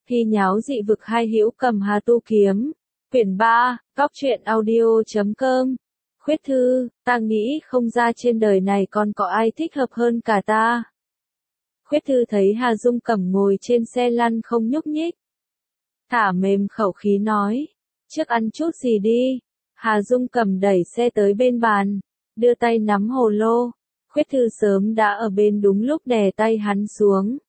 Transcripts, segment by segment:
Thi nháo dị vực hai hữu cầm hà tu kiếm. Quyển 3, Góc truyện audio.com. Khuyết thư, ta nghĩ không ra trên đời này còn có ai thích hợp hơn cả ta. Khuyết thư thấy Hà Dung Cẩm ngồi trên xe lăn không nhúc nhích. Thả mềm khẩu khí nói, trước ăn chút gì đi. Hà Dung Cẩm đẩy xe tới bên bàn, đưa tay nắm hồ lô. Khuyết thư sớm đã ở bên đúng lúc đè tay hắn xuống.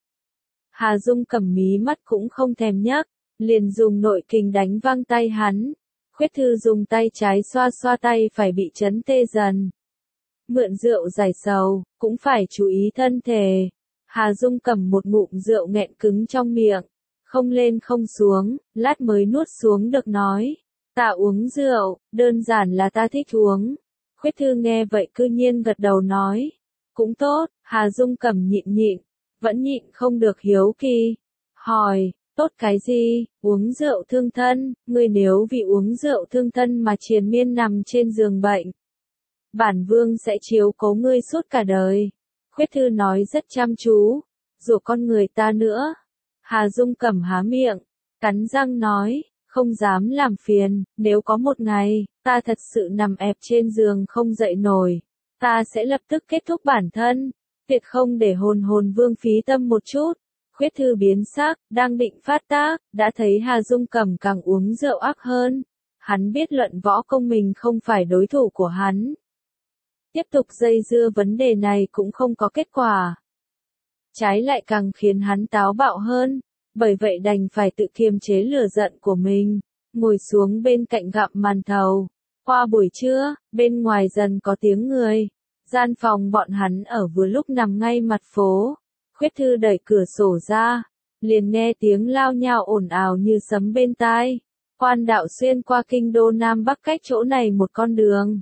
Hà Dung Cẩm mí mắt cũng không thèm nhấc, liền dùng nội kình đánh văng tay hắn. Khuyết thư dùng tay trái xoa xoa tay phải bị chấn tê dần. Mượn rượu giải sầu, cũng phải chú ý thân thể. Hà Dung Cẩm một ngụm rượu nghẹn cứng trong miệng, không lên không xuống, lát mới nuốt xuống được nói. Ta uống rượu, đơn giản là ta thích uống. Khuyết thư nghe vậy cư nhiên gật đầu nói. Cũng tốt, Hà Dung Cẩm nhịn, vẫn nhịn không được hiếu kỳ. Hỏi, tốt cái gì, uống rượu thương thân, ngươi nếu vì uống rượu thương thân mà triền miên nằm trên giường bệnh. Bản vương sẽ chiếu cố ngươi suốt cả đời. Khuyết thư nói rất chăm chú, rủa con người ta nữa. Hà Dung Cẩm há miệng, cắn răng nói, không dám làm phiền, nếu có một ngày, ta thật sự nằm ẹp trên giường không dậy nổi, ta sẽ lập tức kết thúc bản thân, tuyệt không để hồn vương phí tâm một chút. Khuyết thư biến sắc, đang định phát tác, đã thấy Hà Dung Cẩm càng uống rượu ác hơn. Hắn biết luận võ công mình không phải đối thủ của hắn. Tiếp tục dây dưa vấn đề này cũng không có kết quả. Trái lại càng khiến hắn táo bạo hơn, bởi vậy đành phải tự kiềm chế lửa giận của mình, ngồi xuống bên cạnh gặm màn thầu. Qua buổi trưa, bên ngoài dần có tiếng người. Gian phòng bọn hắn ở vừa lúc nằm ngay mặt phố. Khuyết thư đẩy cửa sổ ra, liền nghe tiếng lao nhao ồn ào như sấm bên tai. Quan đạo xuyên qua kinh đô Nam Bắc cách chỗ này một con đường.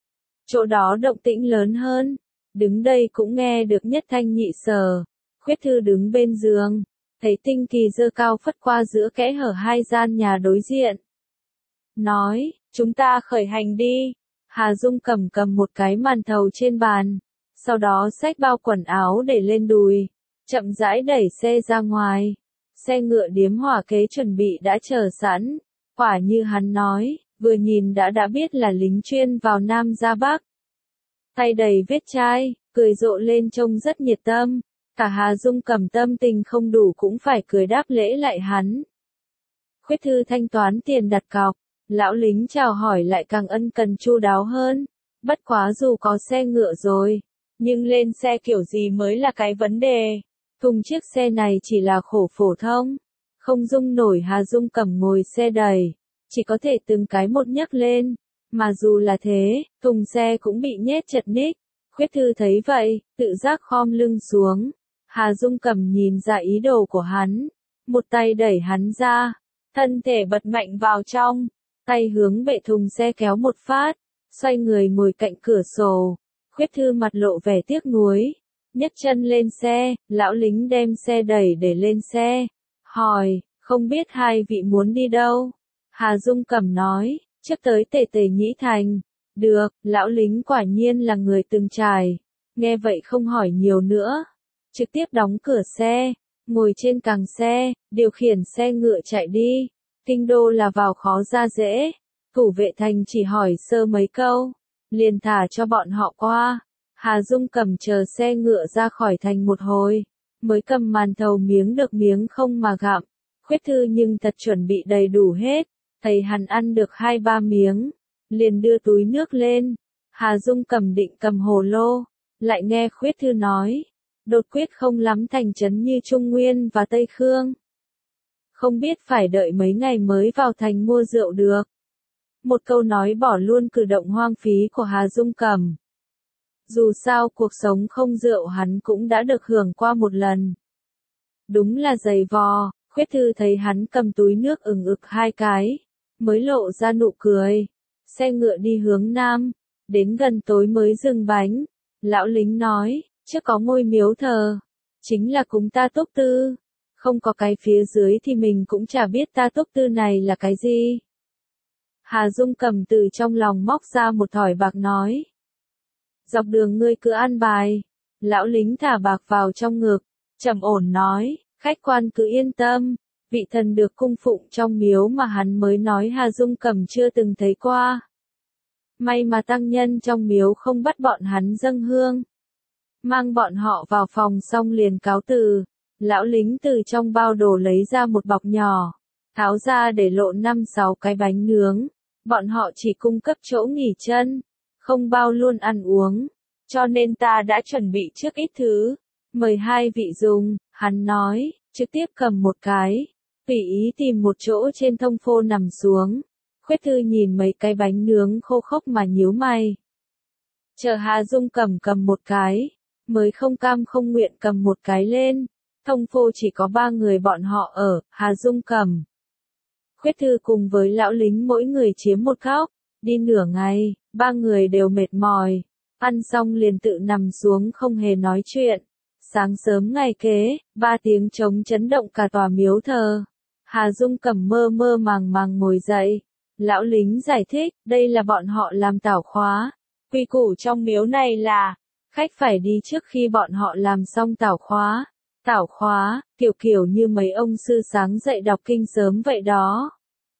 Chỗ đó động tĩnh lớn hơn, đứng đây cũng nghe được nhất thanh nhị sở. Khuyết thư đứng bên giường, thấy Tinh Kỳ giơ cao phất qua giữa kẽ hở hai gian nhà đối diện. Nói, chúng ta khởi hành đi. Hà Dung Cẩm cầm một cái màn thầu trên bàn, sau đó xách bao quần áo để lên đùi, chậm rãi đẩy xe ra ngoài. Xe ngựa điếm hỏa kế chuẩn bị đã chờ sẵn, quả như hắn nói, vừa nhìn đã biết là lính chuyên vào Nam ra Bắc. Tay đầy vết chai, cười rộ lên trông rất nhiệt tâm, cả Hà Dung Cẩm tâm tình không đủ cũng phải cười đáp lễ lại hắn. Khuyết thư thanh toán tiền đặt cọc, lão lính chào hỏi lại càng ân cần chu đáo hơn. Bất quá dù có xe ngựa rồi, nhưng lên xe kiểu gì mới là cái vấn đề. Thùng chiếc xe này chỉ là khổ phổ thông, không dung nổi Hà Dung Cẩm ngồi xe đầy, chỉ có thể từng cái một nhấc lên. Mà dù là thế, thùng xe cũng bị nhét chật ních. Khuyết thư thấy vậy, tự giác khom lưng xuống. Hà Dung Cẩm nhìn ra ý đồ của hắn, một tay đẩy hắn ra, thân thể bật mạnh vào trong, tay hướng bệ thùng xe kéo một phát, xoay người ngồi cạnh cửa sổ. Khuyết thư mặt lộ vẻ tiếc nuối, nhấc chân lên xe, lão lính đem xe đẩy để lên xe, hỏi, không biết hai vị muốn đi đâu? Hà Dung Cẩm nói, trước tới Tề Nhĩ Thành. Được, lão lính quả nhiên là người từng trải, nghe vậy không hỏi nhiều nữa, trực tiếp đóng cửa xe, ngồi trên càng xe, điều khiển xe ngựa chạy đi. Kinh đô là vào khó ra dễ, thủ vệ thành chỉ hỏi sơ mấy câu, liền thả cho bọn họ qua. Hà Dung Cẩm chờ xe ngựa ra khỏi thành một hồi, mới cầm màn thầu miếng được miếng không mà gặm. Khuyết thư nhưng thật chuẩn bị đầy đủ hết, thấy hắn ăn được 2-3 miếng, liền đưa túi nước lên. Hà Dung Cẩm định cầm hồ lô, lại nghe Khuyết thư nói, đột quyết không lắm thành trấn như Trung Nguyên và Tây Khương. Không biết phải đợi mấy ngày mới vào thành mua rượu được. Một câu nói bỏ luôn cử động hoang phí của Hà Dung Cẩm. Dù sao cuộc sống không rượu hắn cũng đã được hưởng qua một lần. Đúng là dày vò. Khuyết thư thấy hắn cầm túi nước ửng ực 2 cái, mới lộ ra nụ cười. Xe ngựa đi hướng Nam, đến gần tối mới dừng bánh. Lão lính nói, trước có ngôi miếu thờ, chính là cúng ta túc tư. Không có cái phía dưới thì mình cũng chả biết ta túc tư này là cái gì. Hà Dung Cẩm từ trong lòng móc ra một thỏi bạc nói. Dọc đường ngươi cứ an bài. Lão lính thả bạc vào trong ngực, trầm ổn nói, khách quan cứ yên tâm, vị thần được cung phụng trong miếu mà hắn mới nói Hà Dung Cẩm chưa từng thấy qua. May mà tăng nhân trong miếu không bắt bọn hắn dâng hương. Mang bọn họ vào phòng xong liền cáo từ. Lão lính từ trong bao đồ lấy ra một bọc nhỏ, tháo ra để lộ 5-6 cái bánh nướng. Bọn họ chỉ cung cấp chỗ nghỉ chân, không bao luôn ăn uống, cho nên ta đã chuẩn bị trước ít thứ. Mời hai vị dùng, hắn nói, trực tiếp cầm một cái, tùy ý tìm một chỗ trên thông phô nằm xuống. Khuyết Thư nhìn mấy cái bánh nướng khô khốc mà nhíu mày. Chờ Hà Dung cầm một cái, mới không cam không nguyện cầm một cái lên. Thông phô chỉ có 3 người bọn họ ở, Hà Dung Cẩm, Khuyết Thư cùng với lão lính mỗi người chiếm một góc. Đi nửa ngày, 3 người đều mệt mỏi, ăn xong liền tự nằm xuống không hề nói chuyện. Sáng sớm ngày kế, 3 tiếng trống chấn động cả tòa miếu thờ. Hà Dung Cẩm mơ mơ màng màng ngồi dậy. Lão lính giải thích, đây là bọn họ làm tảo khóa. Quy củ trong miếu này là, khách phải đi trước khi bọn họ làm xong tảo khóa. Tảo khóa, kiểu như mấy ông sư sáng dậy đọc kinh sớm vậy đó.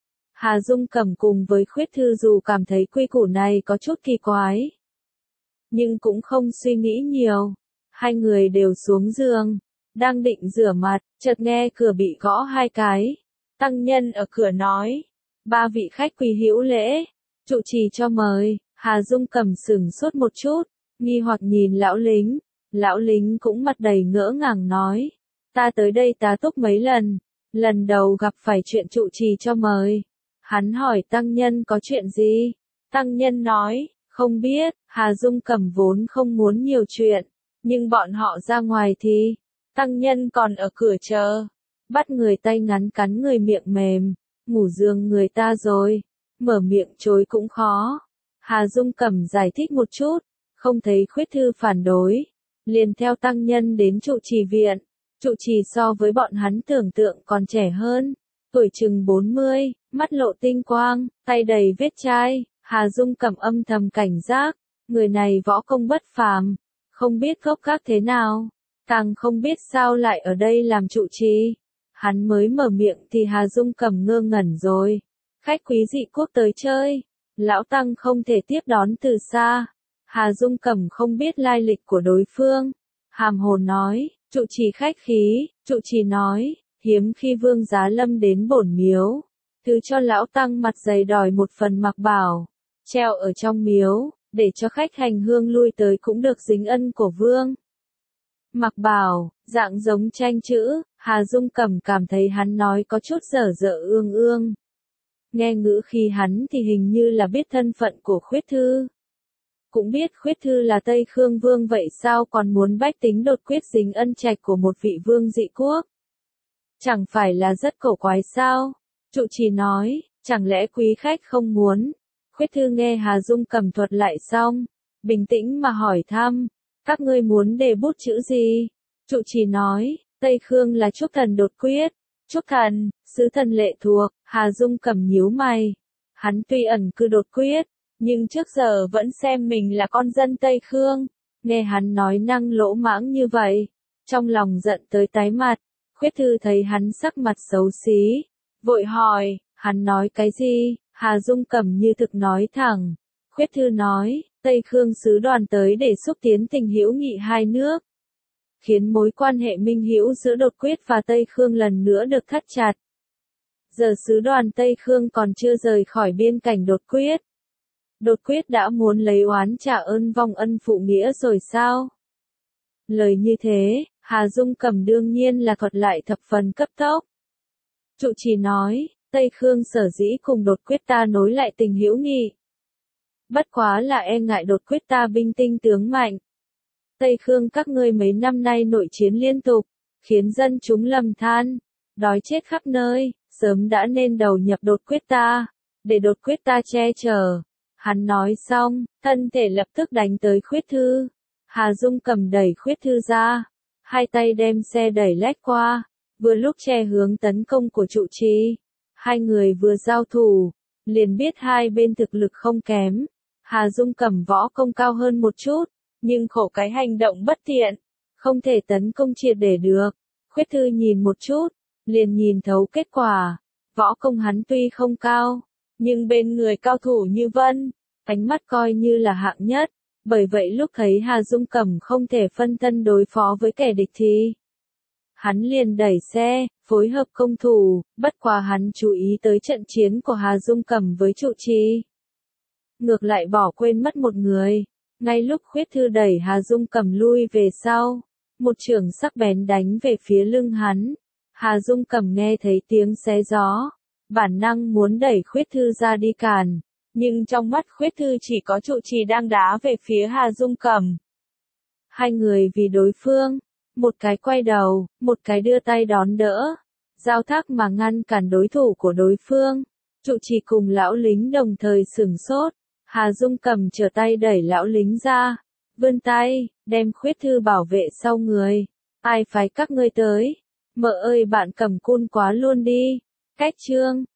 Hà Dung Cẩm cùng với Khuyết Thư dù cảm thấy quy củ này có chút kỳ quái, nhưng cũng không suy nghĩ nhiều. Hai người đều xuống giường, đang định rửa mặt, chợt nghe cửa bị gõ 2 cái. Tăng nhân ở cửa nói, 3 vị khách quý hữu lễ, trụ trì cho mời. Hà Dung Cẩm sửng sốt một chút, nghi hoặc nhìn lão lính. Lão lính cũng mặt đầy ngỡ ngàng nói, ta tới đây tá túc mấy lần, lần đầu gặp phải chuyện trụ trì cho mời. Hắn hỏi tăng nhân có chuyện gì? Tăng nhân nói, không biết. Hà Dung Cẩm vốn không muốn nhiều chuyện, nhưng bọn họ ra ngoài thì, tăng nhân còn ở cửa chờ. Bắt người tay ngắn cắn người miệng mềm, ngủ giường người ta rồi, mở miệng chối cũng khó. Hà Dung Cẩm giải thích một chút, không thấy Khuyết Thư phản đối, liền theo tăng nhân đến trụ trì viện. Trụ trì so với bọn hắn tưởng tượng còn trẻ hơn, tuổi chừng 40, mắt lộ tinh quang, tay đầy vết chai. Hà Dung Cẩm âm thầm cảnh giác, người này võ công bất phàm, không biết gốc gác thế nào, càng không biết sao lại ở đây làm trụ trì. Hắn mới mở miệng thì Hà Dung Cẩm ngơ ngẩn rồi. Khách quý dị quốc tới chơi, lão tăng không thể tiếp đón từ xa. Hà Dung Cẩm không biết lai lịch của đối phương, hàm hồ nói, trụ trì khách khí. Trụ trì nói, hiếm khi Vương Giá Lâm đến bổn miếu, thứ cho lão tăng mặt dày đòi một phần mặc bảo, treo ở trong miếu, để cho khách hành hương lui tới cũng được dính ân của vương. Mặc bảo, dạng giống tranh chữ. Hà Dung Cẩm cảm thấy hắn nói có chút dở dở ương ương. Nghe ngữ khi hắn thì hình như là biết thân phận của Khuyết Thư. Cũng biết Khuyết Thư là Tây Khương Vương vậy sao còn muốn bách tính đột quyết dính ân trạch của một vị vương dị quốc. Chẳng phải là rất cổ quái sao? Trụ trì nói, chẳng lẽ quý khách không muốn? Khuyết Thư nghe Hà Dung Cẩm thuật lại xong, bình tĩnh mà hỏi thăm, các ngươi muốn đề bút chữ gì? Trụ trì nói, Tây Khương là Trúc Thần đột quyết. Trúc Thần, sứ thần lệ thuộc. Hà Dung Cẩm nhíu mày. Hắn tuy ẩn cư đột quyết, nhưng trước giờ vẫn xem mình là con dân Tây Khương. Nghe hắn nói năng lỗ mãng như vậy, trong lòng giận tới tái mặt. Khuyết Thư thấy hắn sắc mặt xấu xí, vội hỏi, hắn nói cái gì? Hà Dung Cẩm như thực nói thẳng. Khuyết Thư nói, Tây Khương sứ đoàn tới để xúc tiến tình hữu nghị hai nước, khiến mối quan hệ minh hữu giữa đột quyết và Tây Khương lần nữa được thắt chặt. Giờ sứ đoàn Tây Khương còn chưa rời khỏi biên cảnh đột quyết. Đột quyết đã muốn lấy oán trả ơn vong ân phụ nghĩa rồi sao? Lời như thế, Hà Dung Cẩm đương nhiên là thuật lại thập phần cấp tốc. Trụ trì nói, Tây Khương sở dĩ cùng đột quyết ta nối lại tình hữu nghị. Bất quá là e ngại đột quyết ta binh tinh tướng mạnh. Tây Khương các ngươi mấy năm nay nội chiến liên tục, khiến dân chúng lầm than, đói chết khắp nơi, sớm đã nên đầu nhập đột quyết ta, để đột quyết ta che chở. Hắn nói xong, thân thể lập tức đánh tới Khuyết Thư. Hà Dung Cẩm đẩy Khuyết Thư ra, hai tay đem xe đẩy lách qua, vừa lúc che hướng tấn công của trụ trì. Hai người vừa giao thủ, liền biết hai bên thực lực không kém. Hà Dung Cẩm võ công cao hơn một chút, nhưng khổ cái hành động bất tiện, không thể tấn công triệt để được. Khuyết Thư nhìn một chút, liền nhìn thấu kết quả. Võ công hắn tuy không cao, nhưng bên người cao thủ như Vân, ánh mắt coi như là hạng nhất. Bởi vậy lúc thấy Hà Dung Cẩm không thể phân thân đối phó với kẻ địch thì hắn liền đẩy xe, phối hợp công thủ, bất quá hắn chú ý tới trận chiến của Hà Dung Cẩm với trụ trì. Ngược lại bỏ quên mất một người. Ngay lúc Khuyết Thư đẩy Hà Dung Cẩm lui về sau, một chưởng sắc bén đánh về phía lưng hắn. Hà Dung Cẩm nghe thấy tiếng xé gió, bản năng muốn đẩy Khuyết Thư ra đi cản, nhưng trong mắt Khuyết Thư chỉ có trụ trì đang đá về phía Hà Dung Cẩm. Hai người vì đối phương, một cái quay đầu, một cái đưa tay đón đỡ, giao thác mà ngăn cản đối thủ của đối phương. Trụ trì cùng lão lính đồng thời sửng sốt, Hà Dung Cẩm trở tay đẩy lão lính ra, vươn tay, đem Khuyết Thư bảo vệ sau người. Ai phái các ngươi tới? Mợ ơi bạn cầm côn quá luôn đi. Cách chương